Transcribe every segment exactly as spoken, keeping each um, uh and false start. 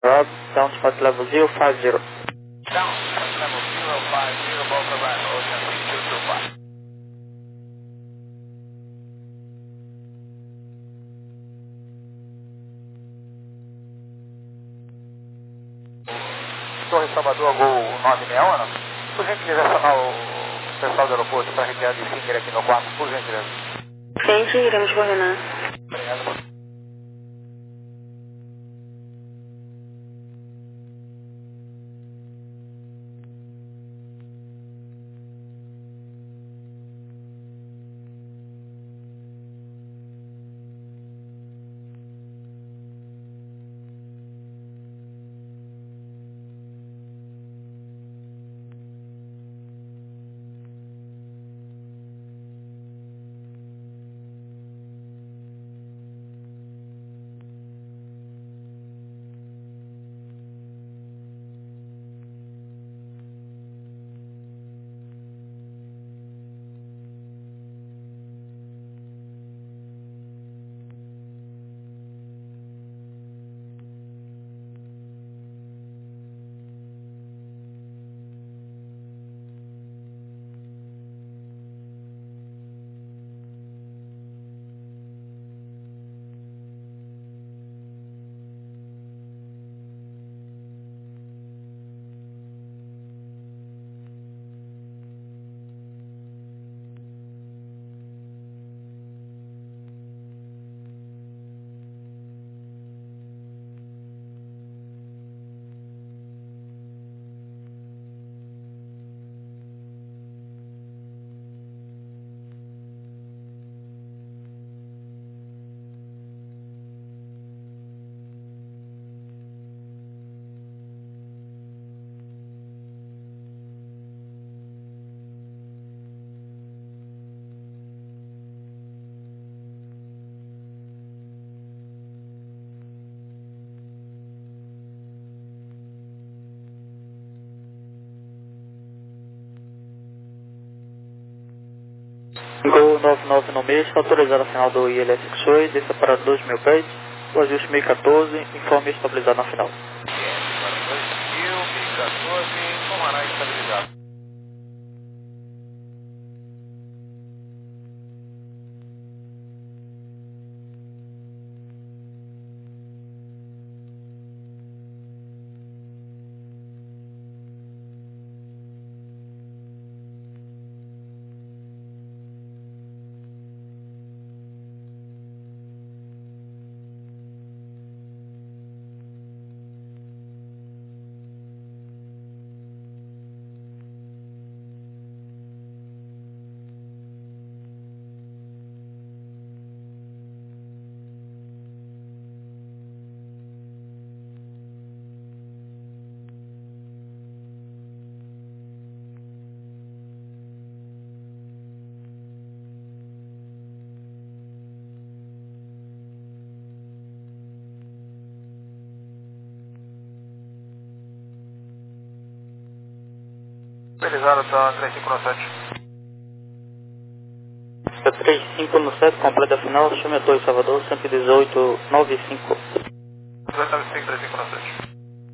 Rob, down to flight level zero five zero. Down, flight level zero five zero, both arrival, Ocean six two two five. Torre Salvador, Gol nove seis um, não? Por gentileza, acionar o pessoal do aeroporto para retirada de Finger aqui no quarto, por gentileza. Frente, iremos coordenar. Obrigado. Gol nove nove no mês, autorizado a final do I L S X-Ray, desça para dois mil pés, o ajuste mil e quatorze, informe estabilizado na final. Para dois mil e quatorze, informará estabilizado. Estabilizado, tá três cinco no sete. Fica três cinco no sete, completa a final, chame a Torre Salvador, cento e dezoito, nove cinco. dois nove cinco, três cinco no sete.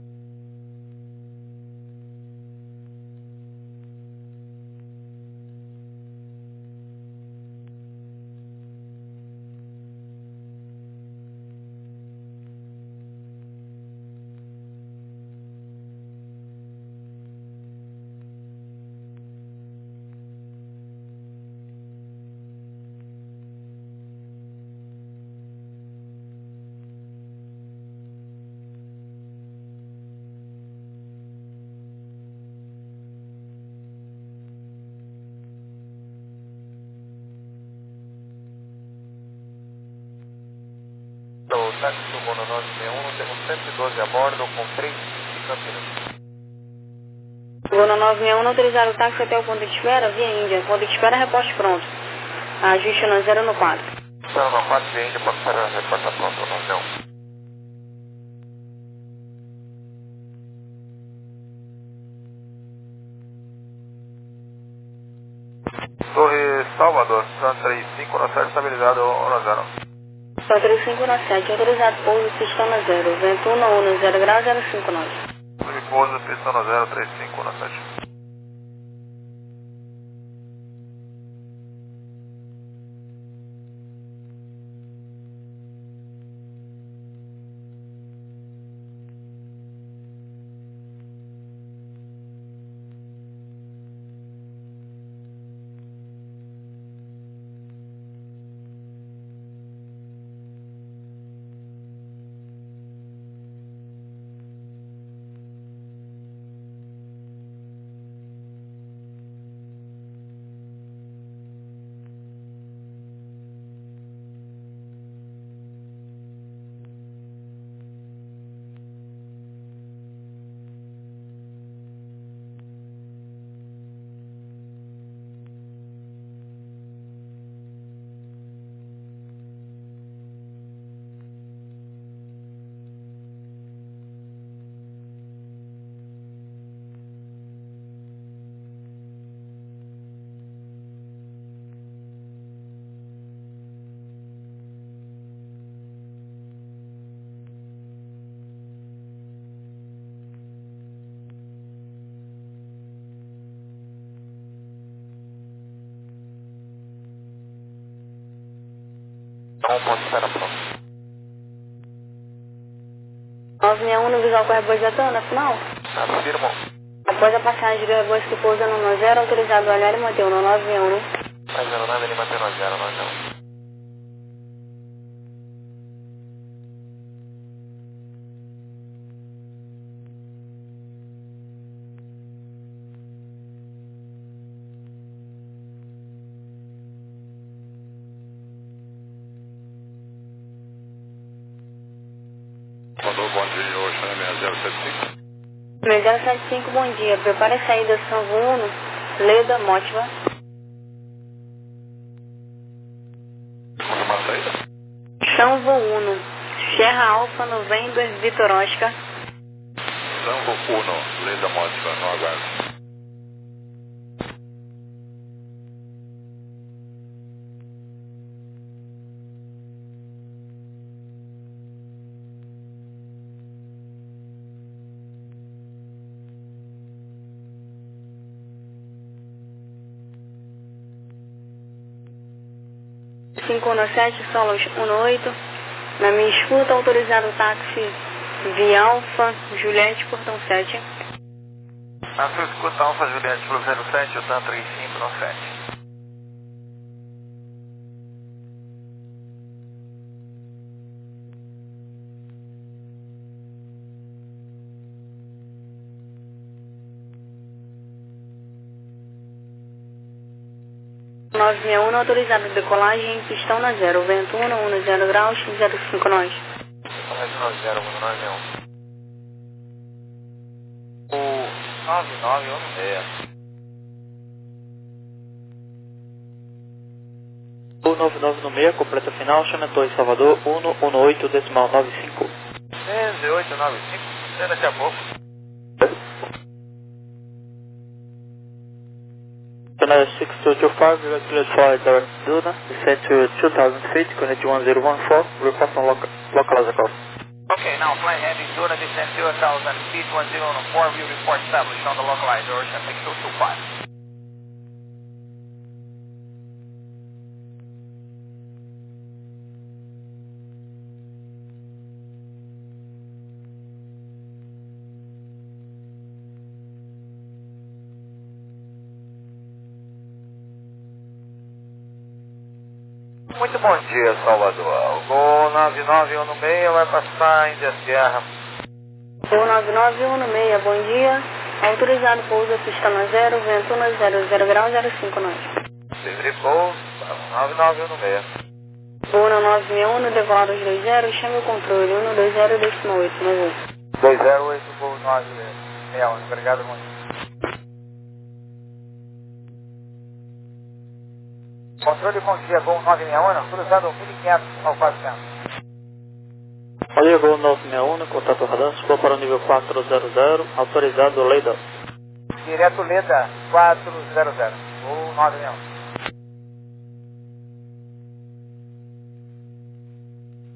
O táxi do Bono nove seis um, temos cento e doze a bordo com três de Campinas. Gol nove seis um, não autorizar o táxi até o ponto de espera, via Índia. Ponto de espera, reposte pronto. Ajuste no zero no quatro. zero no quatro, via Índia, pode esperar, reporta pronto, nove seis um. Torre Salvador, três cinco no sete, estabilizado, zero. quatro cinco nove sete, autorizado pouso, pistão na zero, vento um um zero grau zero cinco nove. Pouso, pistão na zero, três cinco nove sete. um ponto zero pronto. nove seis um no visual com a Airbus Detona, final. Afirmo. Após a passagem do Airbus que pousa no nove zero, autorizado a olhar e manter no nove seis um, né? Mais zero nove, ele mantém no zero nove um. Mandou bom dia, hoje é seis zero sete cinco. seis zero sete cinco, bom dia. Prepare a saída São Uno, Leda, Motiva. Manda uma saída. São Uno, Sierra Alfa noventa, Vitor Oscar. Sango Uno, Leda Módica, no aguardo. cinco um sete, Solos um oito. Na minha escuta, autorizado o táxi Via Alfa, Juliette, portão sete. Na sua escuta, Alfa Juliette, pelo zero sete, o TAN três cinco nove sete. nove seis um, autorizado decolagem, pistão na zero, vento um um zero graus, zero cinco nove. nove zero um nove um. O nove nove um seis. O nove nove um seis, completa final, chama Torre Salvador, um um oito, decimal nove cinco. onze oito nove cinco, até daqui a pouco. Channel six two two five, regular flight direct Duna, descend to two thousand feet, connect one zero one four, report on local, localizer call. Okay, now flight heading Duna, descend two thousand feet, one zero one four, view report established on the localizer, Ocean six two two five. Muito bom dia, Salvador. O Gol nove nove um seis vai passar em Índia Sierra. O nove nove um seis, bom dia. Autorizado pouso, pista na zero, vento um zero zero grau, zero cinco nove. Livre pouso, nove nove um seis. Voo no nove seis um, decolado os dois zero, chame o controle, um dois zero, decimal oito, no voo. dois zero oito, Gol nove seis um, obrigado muito. Controle, bom dia, Gol nove seis um, cruzado mil e quinhentos ao quatrocentos. Olha, Gol nove seis um, contato radar, suba para o nível quatro zero zero, autorizado Leda. Direto Leda, quatro zero zero, Gol nove seis um.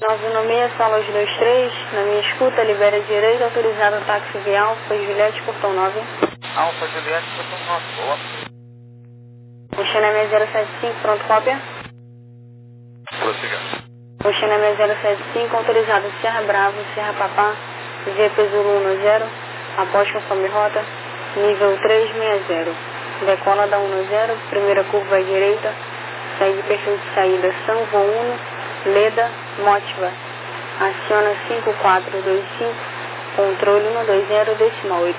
nove um seis, sala dois três, na minha escuta, libera direito, autorizado táxi via Alfa, Juliette, portão nove. Alfa Juliette, portão nove, boa. Oxanamé zero sete cinco, pronto, cópia. Prossiga. Oxanamé zero sete cinco, autorizado Serra Bravo, Serra Papá, V P Zulu um zero, após conforme rota, nível trezentos e sessenta. Decola da um zero, primeira curva à direita, segue perfil de saída São Voo um, Leda, Motiva. Aciona cinco quatro dois cinco, controle um dois zero, decimal oito.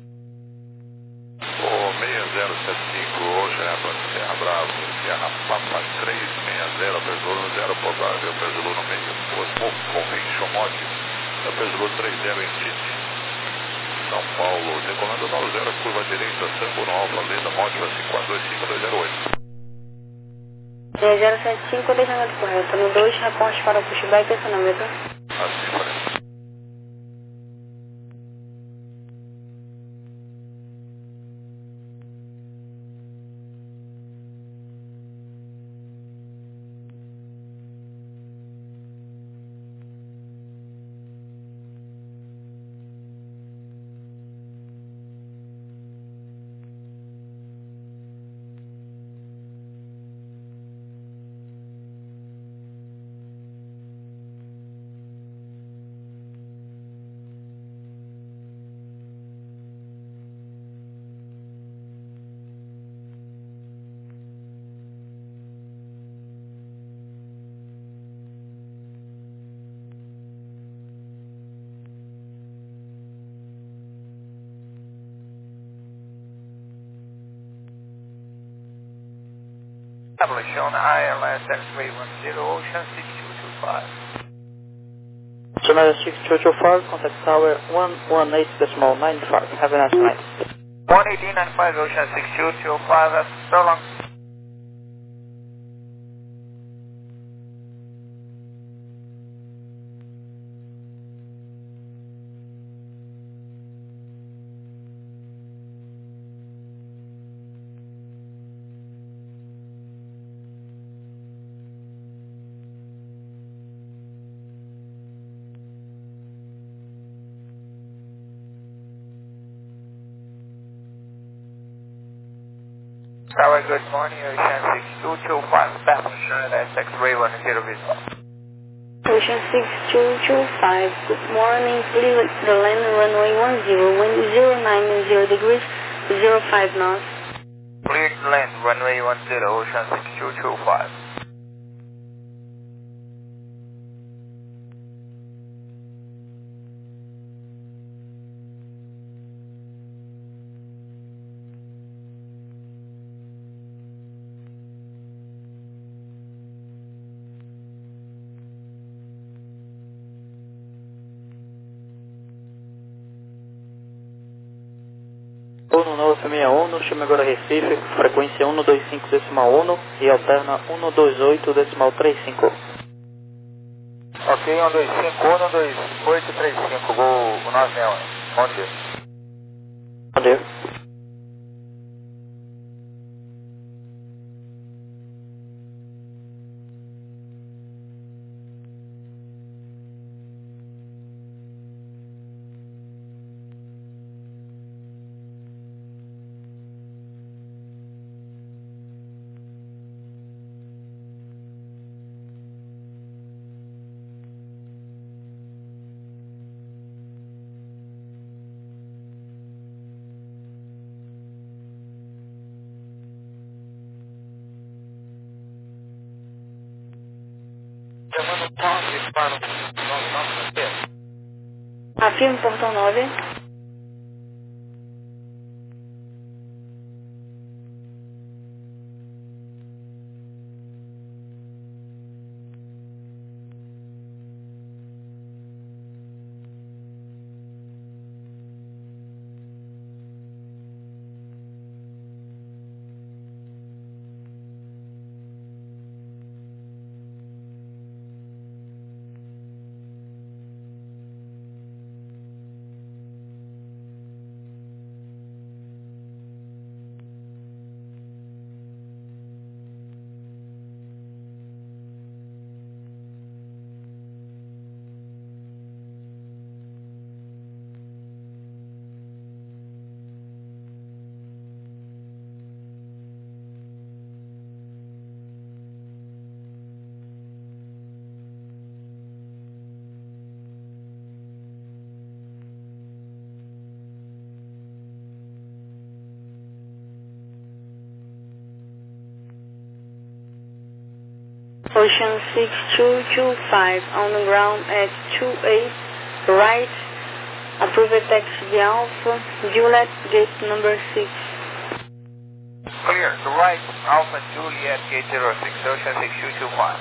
O seis zero sete cinco, Oxanamé, Serra Bravo, Serra Papa trezentos e sessenta, Pesulo zero, pousada, Pesulo no meio, Osmo, Convention Mod, Pesulo trinta em Tite. São Paulo, decolando nove zero, curva à direita, Sambo no Alfa, Leda, Motiva, cinco quatro dois cinco, dois zero oito. seis zero sete cinco, deixamento correto. No dois, reporte para o pushback e acionamento. Assim faremos. Establishing I L S X ray one zero, Ocean six two two five. Sonora six two two five, contact tower one one eight decimal nine five. Have a nice night. one eighteen ninety-five, Ocean six two two five, that's so long. Tower, good morning, Ocean six two two five, Establishing S X ray one zero visual. Ocean six two two five, good morning, please the land runway one zero, wind zero nine zero degrees, zero five knots. Cleared land, runway one zero, Ocean six two two five. Uno nove seis um, chama agora Recife, frequência um dois cinco decimal um e alterna um dois oito decimal trinta e cinco. Ok, um dois cinco, um dois oito três cinco, voo nove seis um. Bom dia. Bom dia. Chamando o toque para o nosso nosso tempo. Afirme portão nove. Ocean six two two five, on the ground at two eight, right, approved taxi de Alpha, Juliet, gate number six. Clear, to right, Alpha Juliet, gate zero six, Ocean six two two five.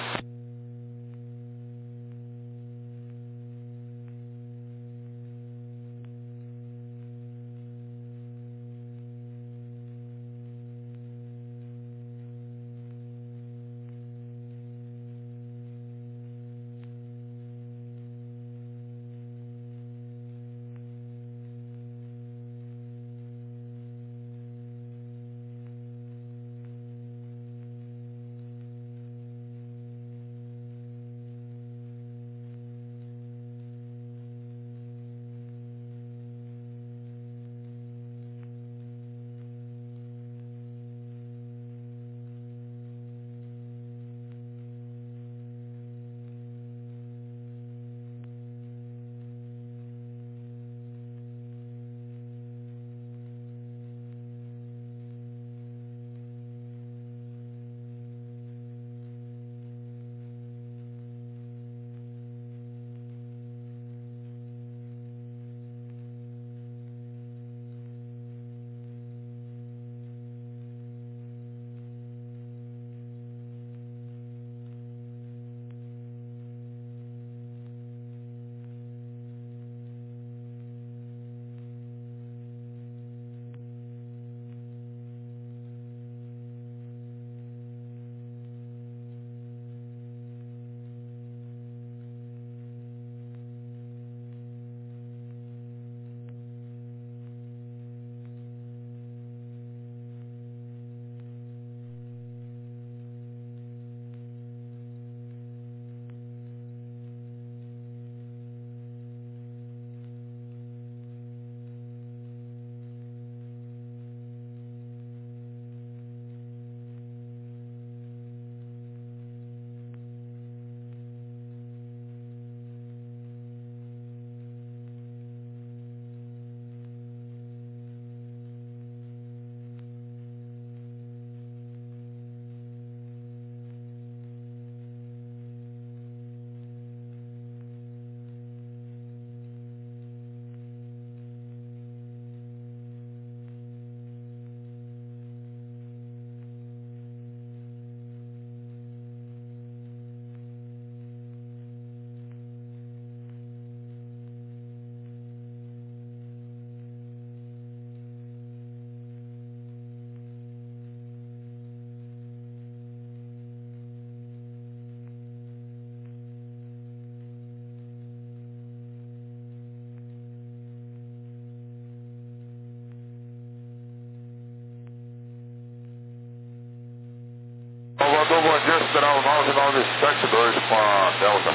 Salvador, bom dia, Federal nove nove sete dois com a Delta.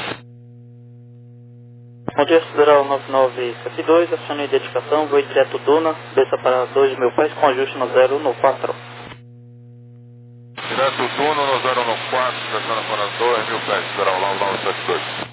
Bom dia, Federal nove nove sete dois, acione a identificação, voo direto Duna, desça para dois mil pés com ajuste no zero no quatro. Direto Duna no zero no quatro, descendo para dois mil pés, Federal nove nove sete dois.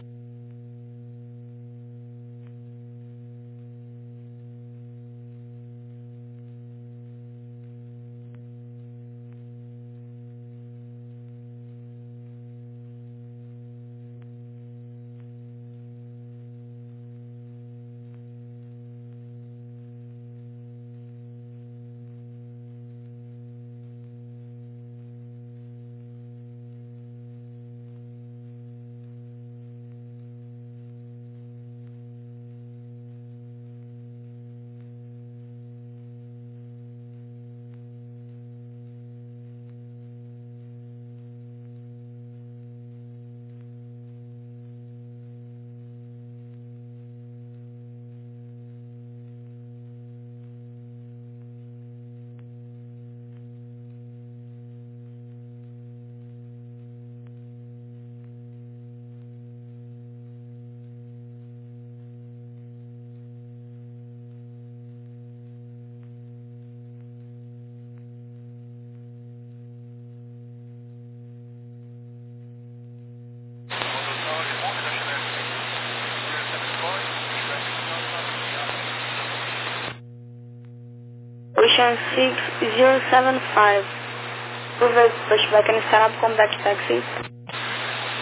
Ocean six zero seven five, approved pushback and stand up, come back taxi.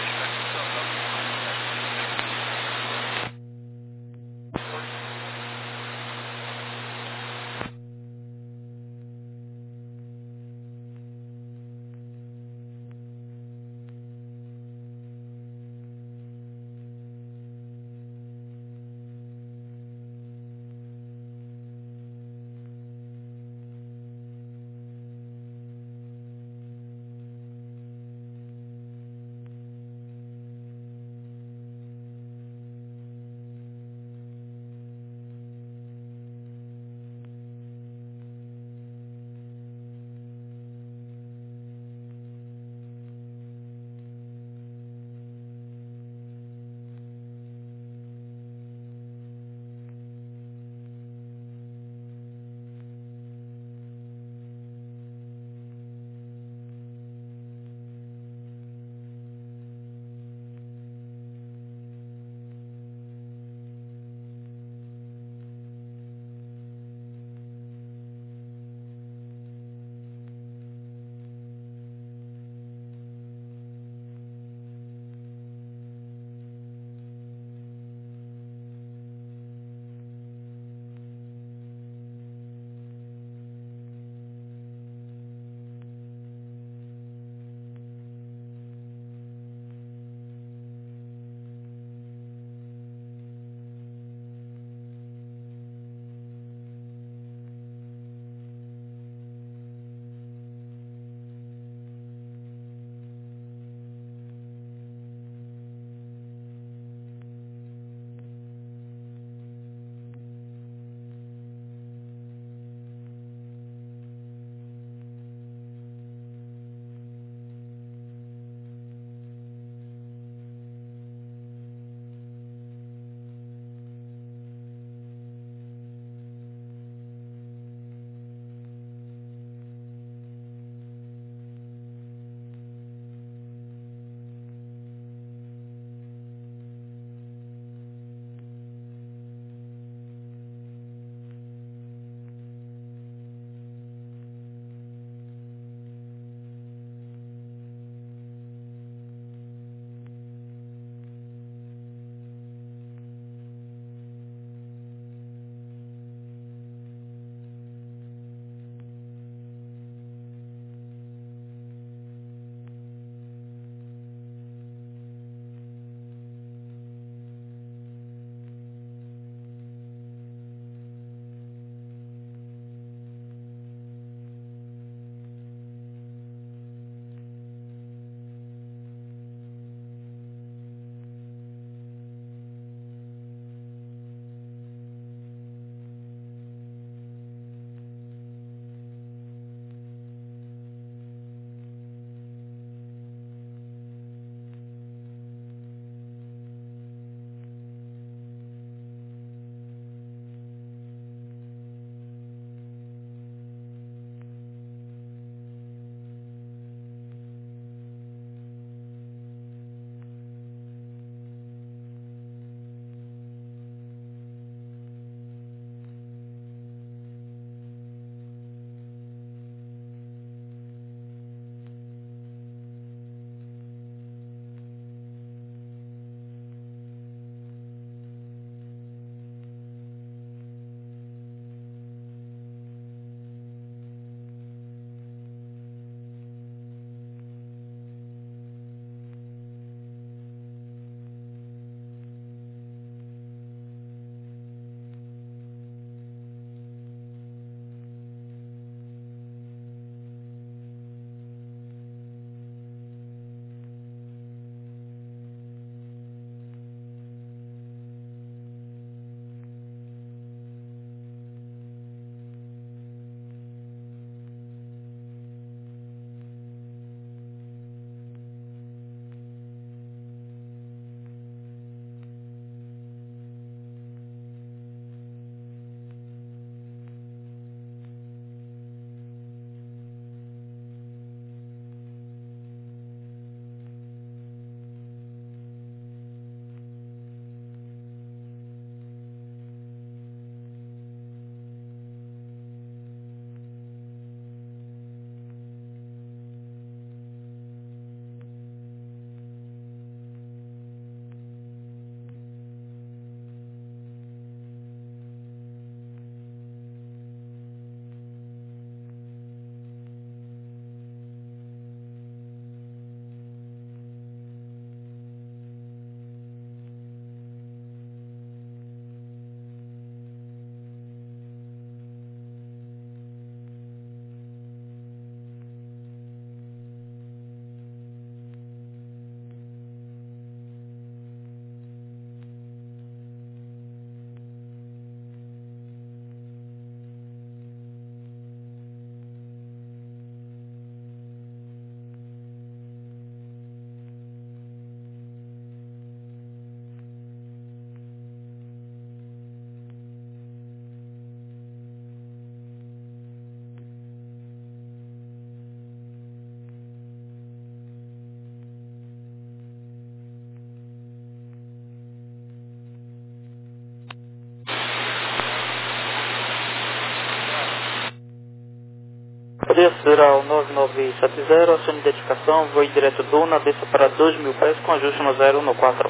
Poderia ser ao nove nove sete zero, acione identificação, voo direto Duna, desça para dois mil pés com ajuste no zero no quatro.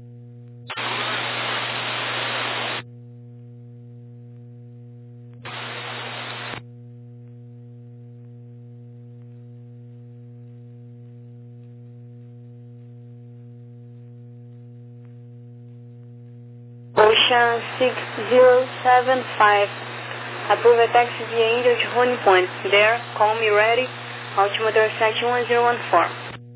Ocean six zero seven five. Approve a taxi via India to Honey Point. There, call me ready. Altimeter sete um zero um quatro.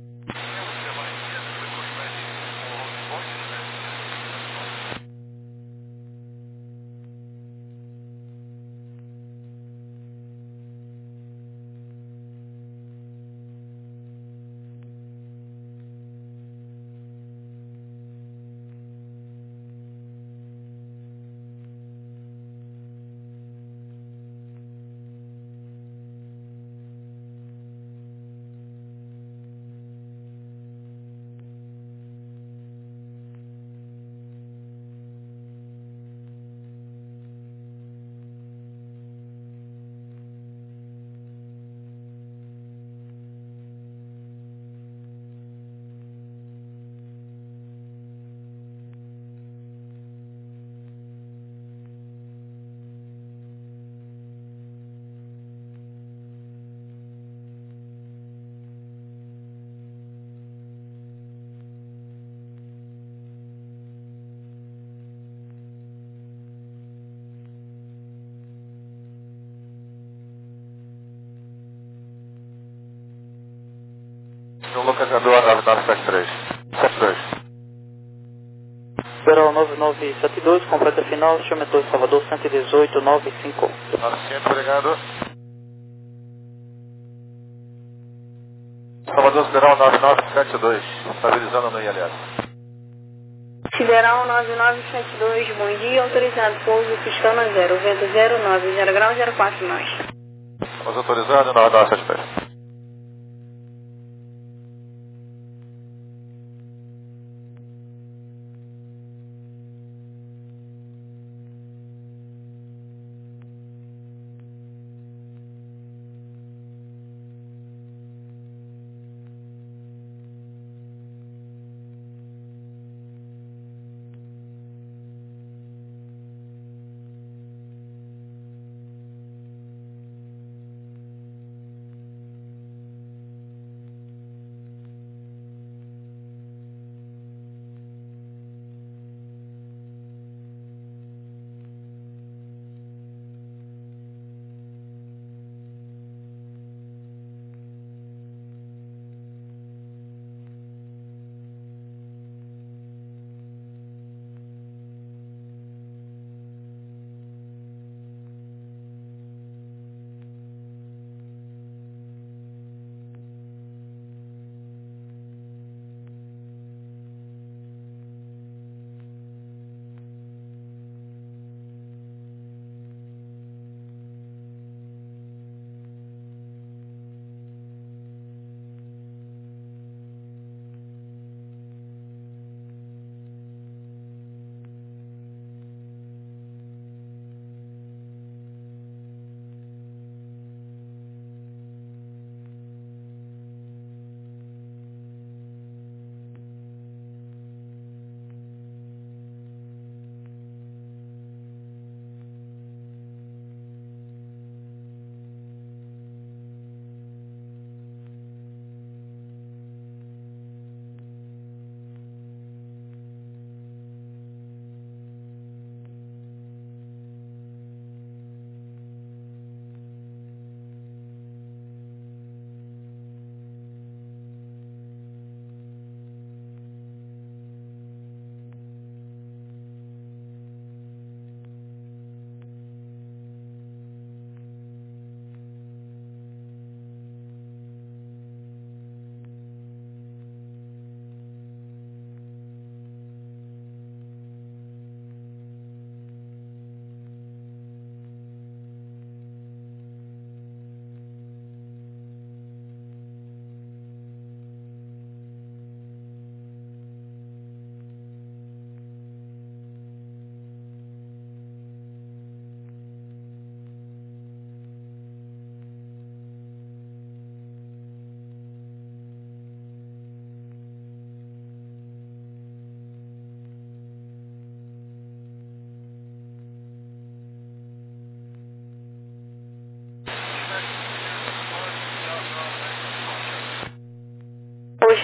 No localizador nove nove sete três. sete dois. Esperar o nove nove sete dois, completa final, Chametor Salvador cento e dezoito, nove cinco. novecentos, obrigado. Salvador Sideral nove nove sete dois, estabilizando no I L S. Sideral nove nove sete dois, bom dia, autorizado pouso Pistona zero, vento zero nove zero grau zero quatro nós. Estamos autorizados, nove nove sete dois.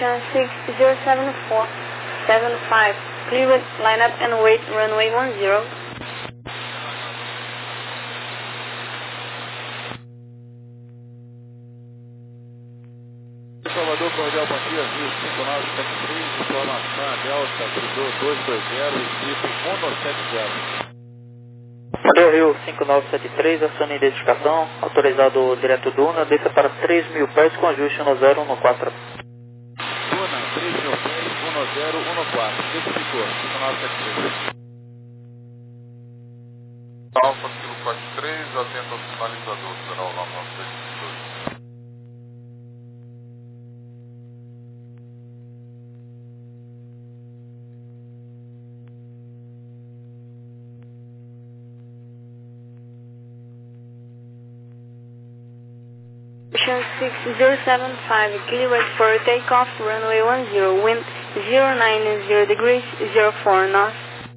Ocean six zero seven four seven five, clear it, line up and wait, runway one zero. Salvador, Cordial, bom dia, Rio cinco nove sete três, informação Delta, Cruzeiro dois dois zero, Recife um sete zero. Padrão Rio cinco nove sete três, acione identificação, autorizado direto Duna, desça para três mil pés com ajuste um zero um quatro. Duna, três mil pés, um zero um quatro, identificou, cinco nove sete três. Alfa, Kilo quatro três, atento ao sinalizador, será o nove nove seis dois. Ocean six zero seven five, clear right for takeoff, runway one zero, wind zero nine zero degrees, zero four knots.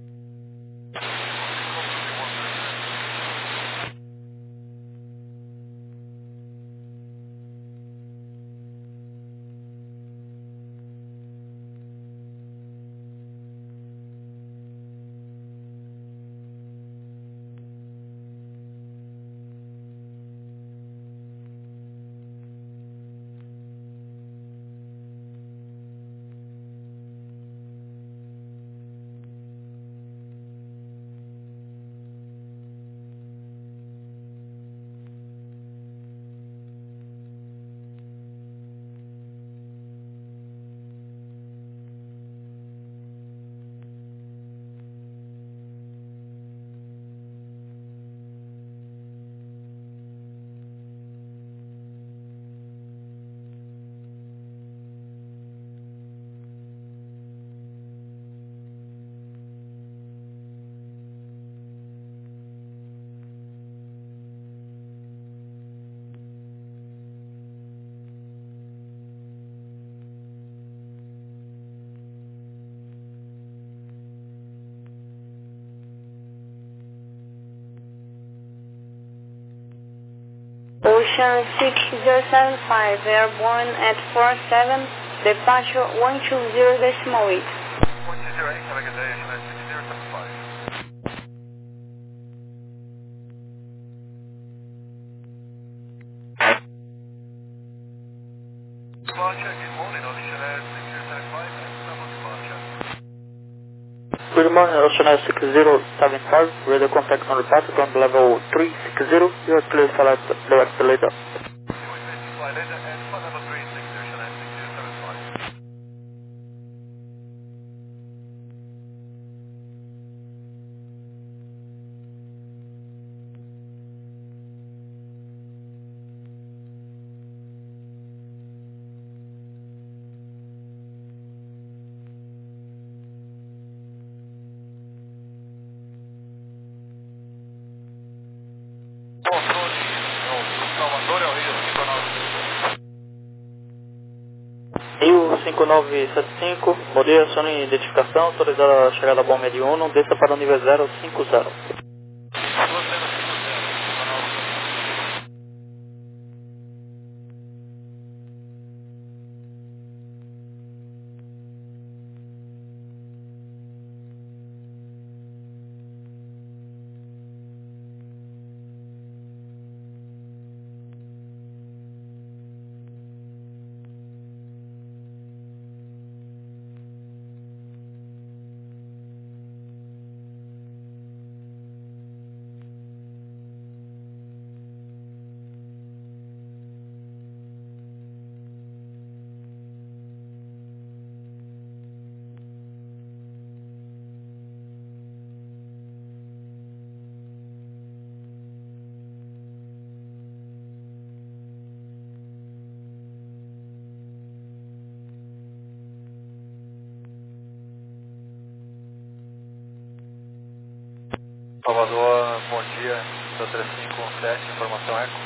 Ocean six zero seven five, airborne at four seven, departure one two zero decimal eight. one two zero eight, have a good day, Ocean six zero seven five. Departure, good morning, Ocean six zero seven five, level departure. Good morning, Ocean six zero seven five, radio contact on departure ground level three six zero, you are clear to select direct the leader. Fly later and flight level three six zero, Ocean six zero seven five. Controle, Salvador é o Rio cinco nove. Rio cinco nove sete cinco, bom dia, acione identificação, autorizada a chegada a bom médio um, desça para o nível zero cinco zero. Salvador, bom dia, seu três cinco um sete, informação Eco.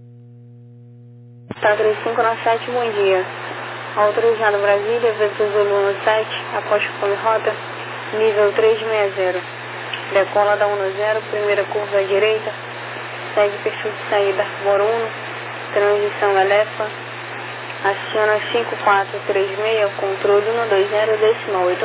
Tá três cinco nove sete, bom dia. Autorizado Brasília, Vector Zulu sete, após conforme rota, nível três seis zero. Decola da um zero, primeira curva à direita, segue perfil de saída Moruno, transição Elefa, Aciona cinco quatro três seis, controle um dois zero, decimal oito.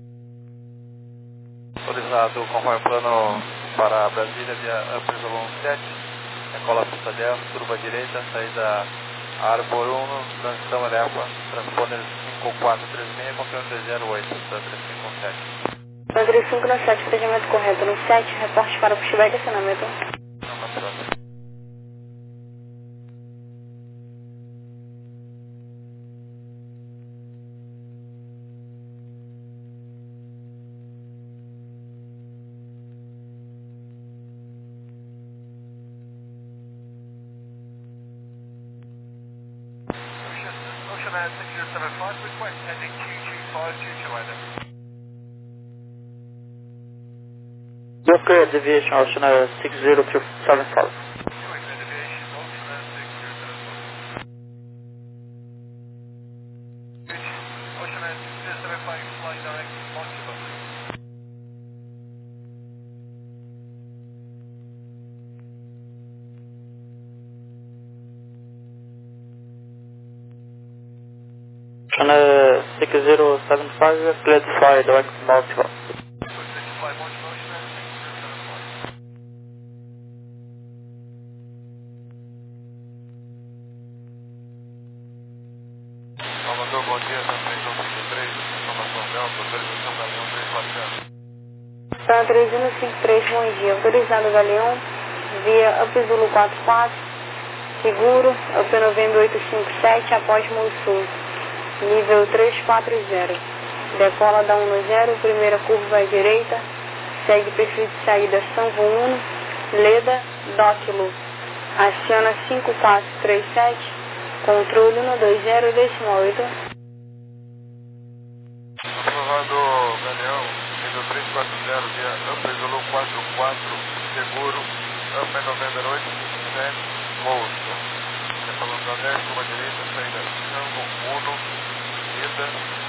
Autorizado conforme plano para Brasília via Upper sete, Decola pista dez, curva direita, saída Arbor um, transição Elepa, transponder cinco quatro três seis, controle dois zero oito, três cinco sete. André cinco no sete, procedimento correto no sete, reporte para pushback, acionamento. Não, não, não. Ocean six zero seven five, request heading two two five two to weather. You're clear, deviation, Ocean six zero two seven five. Ocean six zero seven five, clear to fly, direct multiple. Salvador, bom dia, também do trinta e três, informação Delta, autorização Galeão três quatro zero. Tá três um cinco três, bom dia, autorizado Galeão, via Up Zulu quatro quatro, seguro, Up November oito cinco sete, após Sul, nível três quatro zero, decola da um zero, primeira curva à direita, segue perfil de saída São Voluno, Leda, Doclo, aciona cinco quatro três sete, controle um dois zero, decimal oito. Aprovado Galeão, nível três quatro zero, via Up Zulu quatro quatro, seguro, Up November oito cinco sete, Moço. Falando da dez, curva direita, saída São Voluno, Leda,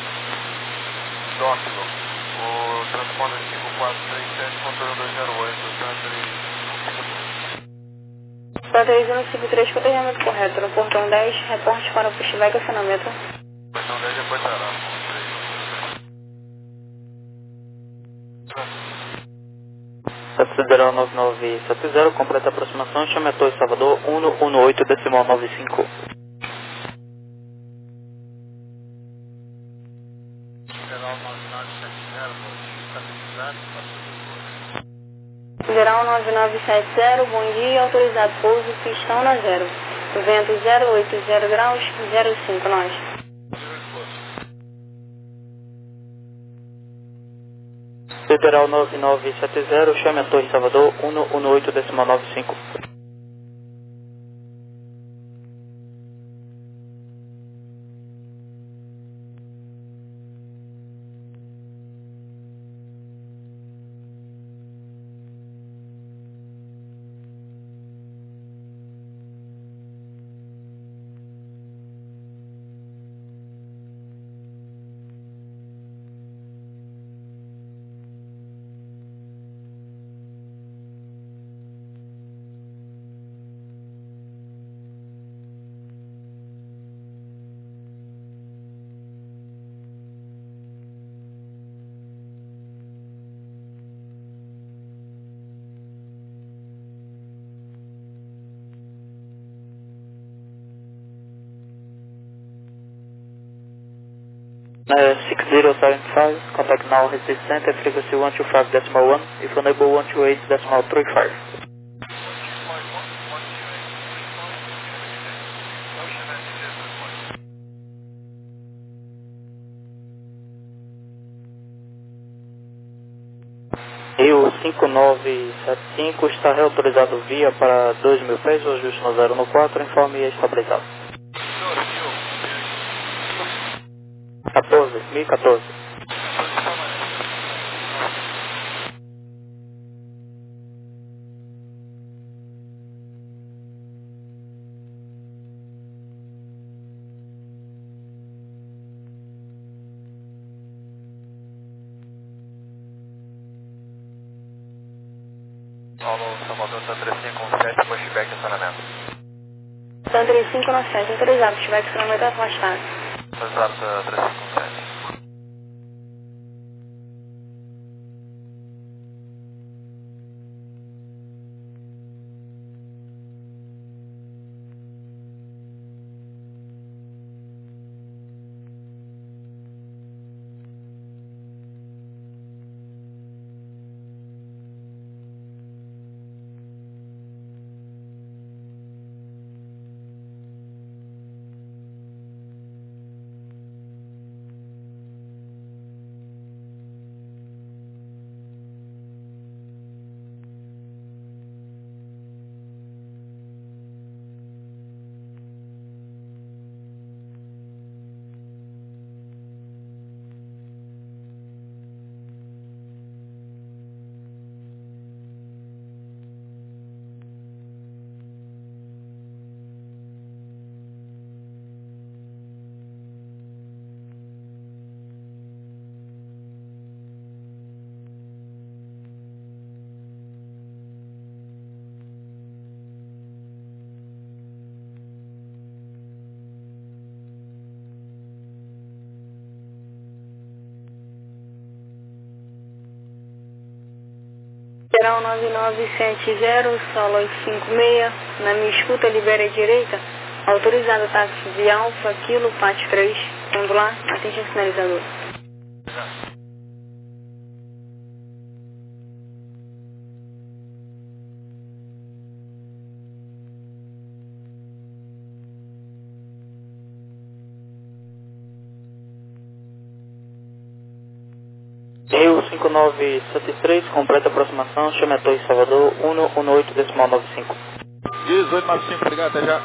Doclo. O transponder cinco quatro três sete, controle dois zero oito, Tá três um cinco três, procedimento correto, no portão dez, reporte para o pushback, acionamento. Portão dez depois dará. Federal nove nove sete zero, completa aproximação, chame a Torre Salvador um um oito, decimal nove cinco. Federal nove nove sete zero, estabilizado, Federal nove nove sete zero, bom dia, autorizado pouso, pistão na zero. Vento zero oito zero graus, zero cinco, nós. Federal nove nove sete zero, chame a Torre Salvador um um oito, decimal nove cinco. Uh, six zero seven five, contact now Recife Center, frequency one two five decimal one, if unable one two eight decimal three five. Rio cinco nove sete cinco está reautorizado via para dois mil pés, o ajuste no zero no quatro, informe e estabilizado. quatorze, mil e quatorze. Paulo, Salvador, tá três cinco sete, pushback, acionamento. Então três cinco nove sete, autorizado, estiver que quilômetro afastado. Exato, três cinco nove sete. Geral nove nove sete zero, solo cinco seis, na minha escuta, libera a direita, autorizado táxi de Alfa, Kilo, Pátio três, vamos lá, atende o sinalizador. Rio cinco nove sete três, completa aproximação, chame a Torre Salvador, um um oito decimal nove cinco. dezoito nove cinco, obrigado, até já.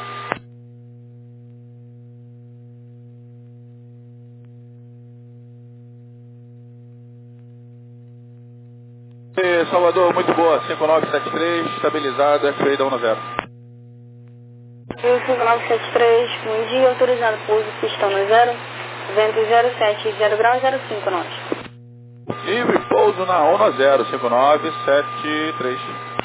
E Salvador, muito boa, cinco nove sete três, estabilizado, F A I da um zero. Rio cinco nove sete três, bom dia, autorizado pouso, pistão no zero, vento zero sete, zero grau, zero cinco nós. Livre pouso na um zero, cinco nove sete três.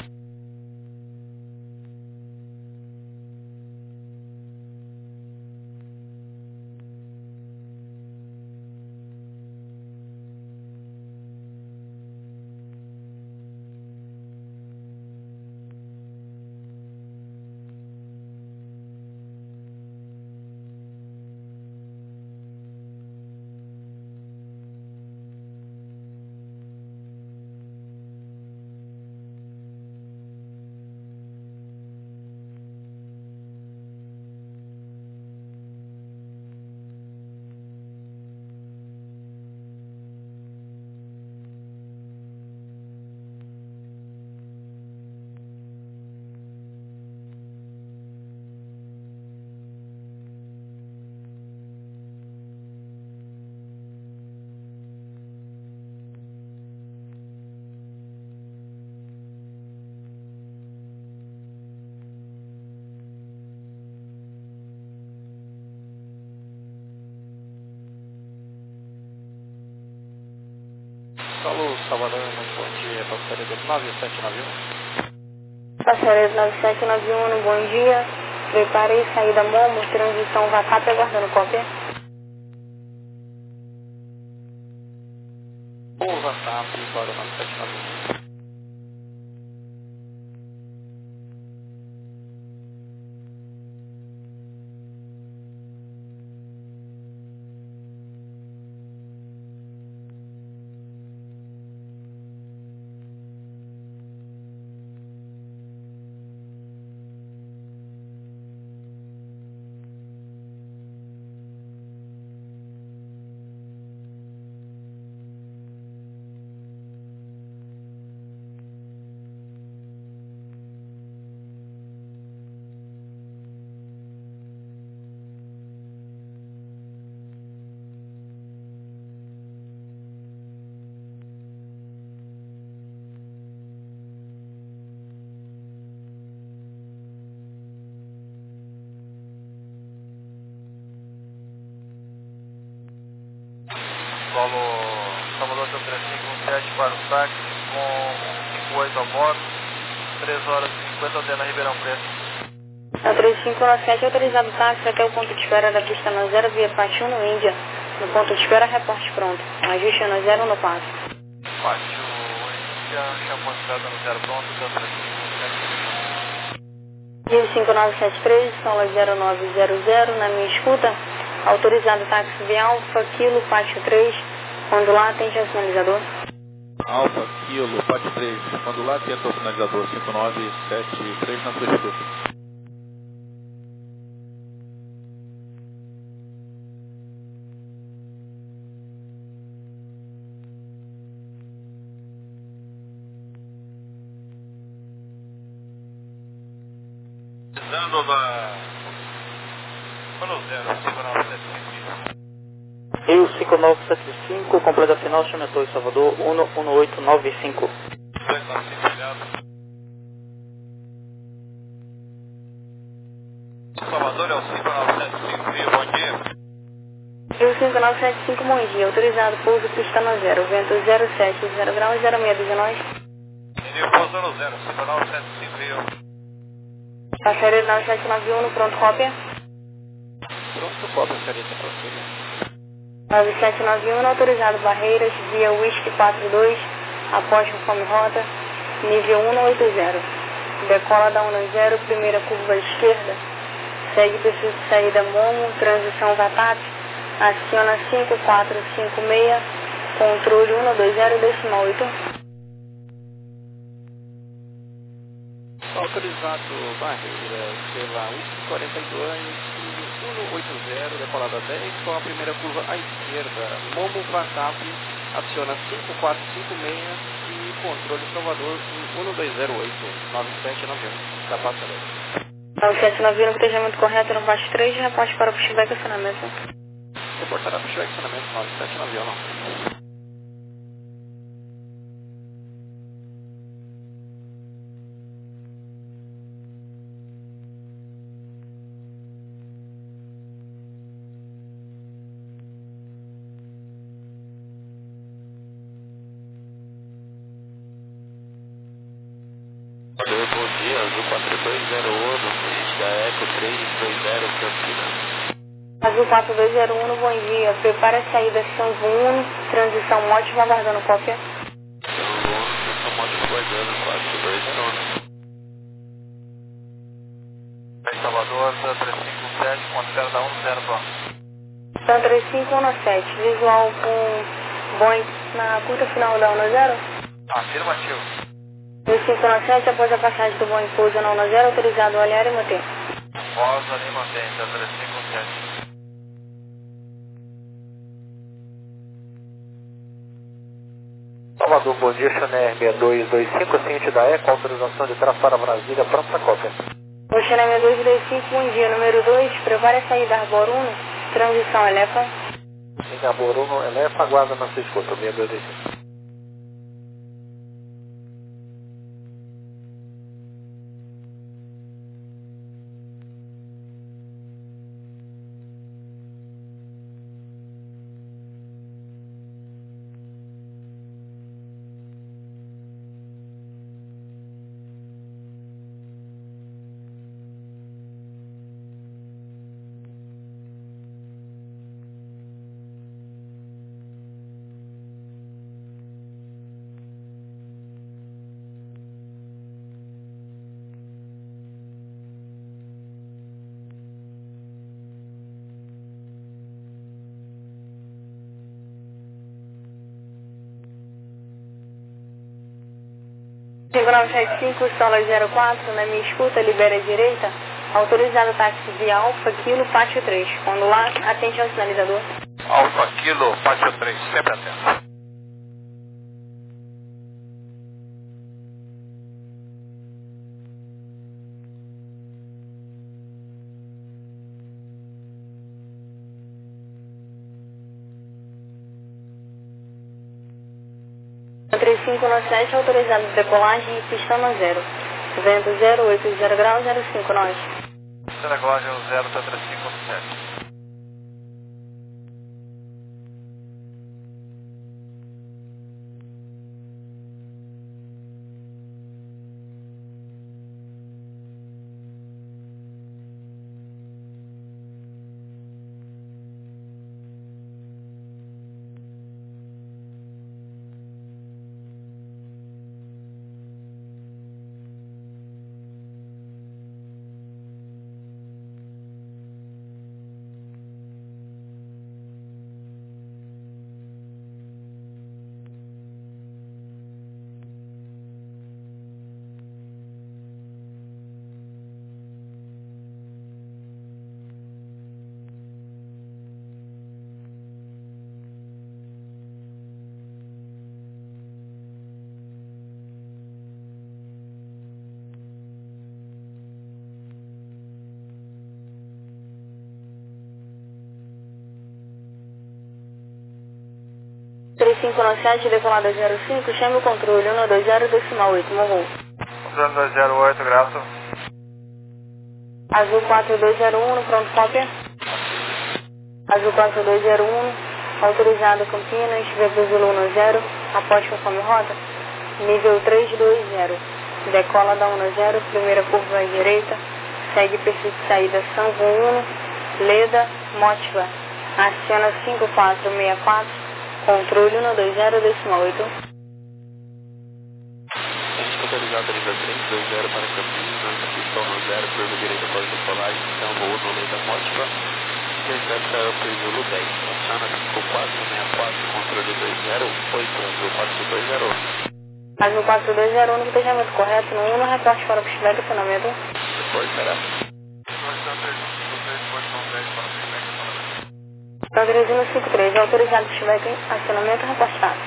Alô, Salvador, muito bom dia, passageiro do nove sete nove um. Passageiro nove sete nove um, bom dia. Preparei saída Momo, transição Vacap, aguardando cópia. O Vacap para o nove sete nove um. Solo Salvador três cinco um sete para o táxi com cinco oito a bordo, três horas e cinquenta, Aldena Ribeirão Preto. A três cinco nove sete, autorizado o táxi até o ponto de espera da pista no zero, via Pátio no Índia. No ponto de espera, reporte pronto. Ajuste no zero no quatro. Pátio Índia, chama a estrada no zero pronto, então três cinco sete Rio cinco nove sete três, sola zero nove zero zero, na minha escuta. Autorizado o táxi via Alfa, Kilo, Pátio três. Quando lá, atende ao sinalizador. Alfa, Kilo, Pátio três. Quando lá, atenta ao sinalizador cinco nove sete três na sua escuta. Pisando na... Quando zero, cinco nove sete cinco. Rio cinco nove sete cinco, completa final, Chametou, Salvador, um um oito nove cinco. Salvador é o cinco nove sete cinco, Rio, bom dia. Rio cinco nove sete cinco, bom dia. Autorizado pouso pista no zero, vento zero sete zero graus, zero seis de nós. Rio pouso no zero, cinco nove sete cinco, Rio. Passageiro nove sete nove um, pronto, cópia. Pronto, cópia, careta, prosseguir. nove sete nove um, autorizado Barreiras, via Whisky quatro dois, após conforme rota, nível um oito zero. Decola da um zero, primeira curva esquerda, segue perfil de saída Momo, transição Vatap, aciona cinco quatro cinco seis, controle um dois zero, décimo oito. Autorizado Barreiras pela Whisky quarenta e dois, um oito zero, decolada dez, com a primeira curva à esquerda, Momo Vatap, aciona cinco quatro cinco seis e controle Salvador um dois zero oito, nove sete nove um, da passarela. nove sete nove um, no protejamento correto, no baixo três, reporte para o pushback acionamento. Reportará para o acionamento nove sete nove um, não. Bom dia, Azul quatro dois zero um, da Eco três dois zero, Campinas. Azul quatro dois zero um, bom dia. Prepare a saída São Uno, transição Mótimo, aguardando cópia. São João, São Mótimo aguardando, quatro dois zero um. Em Salvador, três cinco sete, com a espera da um zero pronto. São três cinco um sete, visual com Boeing na curta final da um zero. Afirmativo. três cinco um sete, após a passagem do Boeing pouso na um zero, autorizado a olhar e manter. Voz ali mantém, então três cinco sete. Salvador, bom dia, Chaner seis dois dois cinco, ciente da Eco, autorização de trás para Brasília, pronto para cópia. O Chaner seis dois dois cinco, bom dia. Número dois, prepare a saída Arbor um, transição Elefa. Em Arbor um, Elefa, aguarda na sua escuta, seis dois dois cinco. cinco nove sete cinco, sola zero quatro, na minha escuta, libera a direita. Autorizado táxi via Alfa, Kilo, Pátio três. Quando lá, atende ao sinalizador. Alfa Kilo, Pátio três, sempre atento. três cinco um sete, autorizado de decolagem e pista no zero. Vento zero oito zero graus, zero cinco nós. Decolagem zero, três cinco sete. dois cinco nove sete, decolada zero cinco, chame o controle um dois zero decimal oito, morro. Controle dois zero oito, graças. Azul quatro dois zero um, pronto, cópia. Azul quatro dois zero um, autorizado Campinas, V P Zulu um zero, após conforme rota, nível três dois zero, decola da um zero, primeira curva à direita, segue perfil de saída Sanvo um, Leda, Motiva, aciona cinco quatro seis quatro, controle um dois zero decimal oito. A gente autorizado nível três dois zero para Campinas, pistão no zero, curva direita após decolagem, Sanvo um, Leda, Motiva, intercepta Upper Zulu dez, aciona cinco quatro seis quatro, controle dois zero oito, Azul quatro dois zero um. Azul quatro dois zero um, no planejamento correto, no um, no reporte para o feedback, acionamento. Depois, será? Então, três um cinco três, autorizado feedback, acionamento reportado.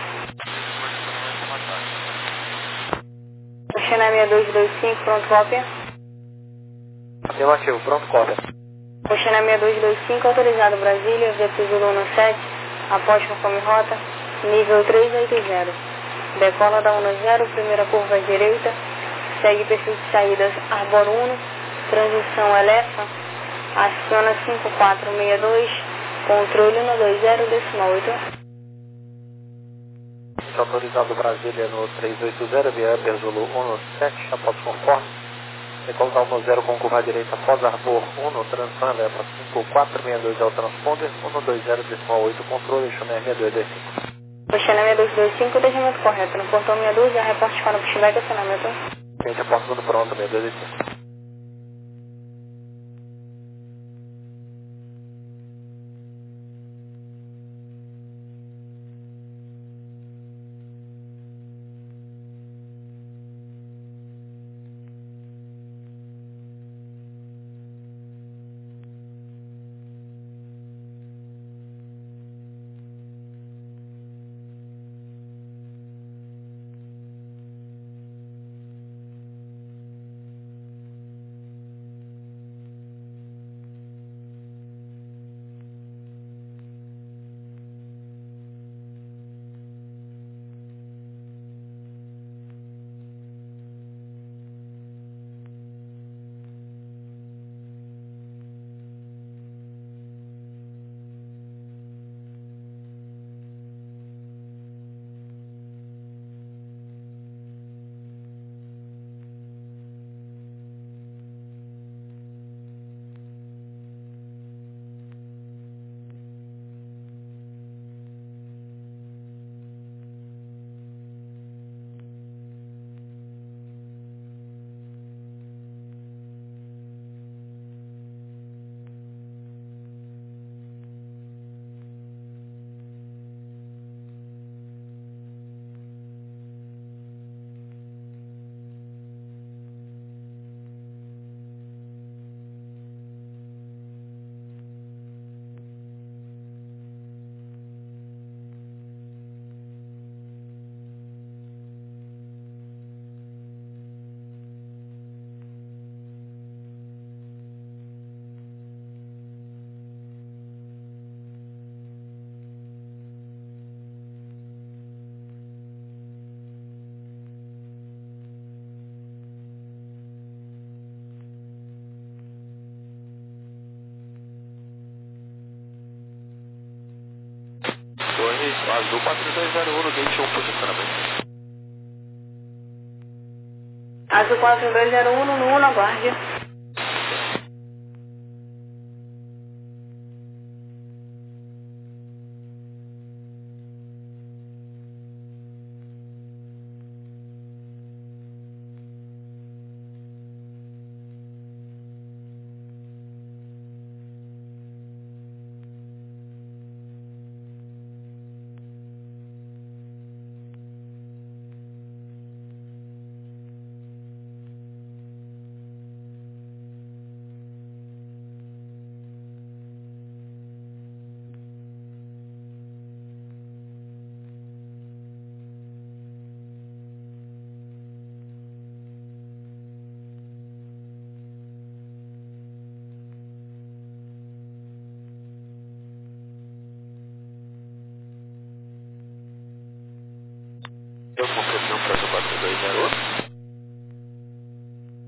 Oxana seis dois dois cinco, pronto, cópia. Afirmativo, pronto, cópia. Oxana seis dois dois cinco, autorizado Brasília, V P Zulu um sete, após conforme rota, nível três oito zero. Decola da um zero, primeira curva à direita, segue perfil de saídas Arbor um, transição Elefa, aciona cinco quatro seis dois, controle um dois zero decimal oito. Autorizado Brasília no três oito zero, via Upper Zulu um sete, após conforme. Decola da um zero com curva à direita após Arbor um, transição Elefa cinco quatro seis dois ao transponder, um dois zero decimal oito, controle, Xané seis dois dois cinco. Oxana seis dois dois cinco, deixamento correto, no portão seis dois, já reporte para o feedback, acionamento. Gente, aporta tudo pronto, seis dois dois cinco. Azul quatro dois zero um, no gate um, posicionamento. Azul quatro dois zero um, no um, na guarda.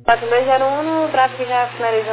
quatro dois zero um, o tráfego já finalizou.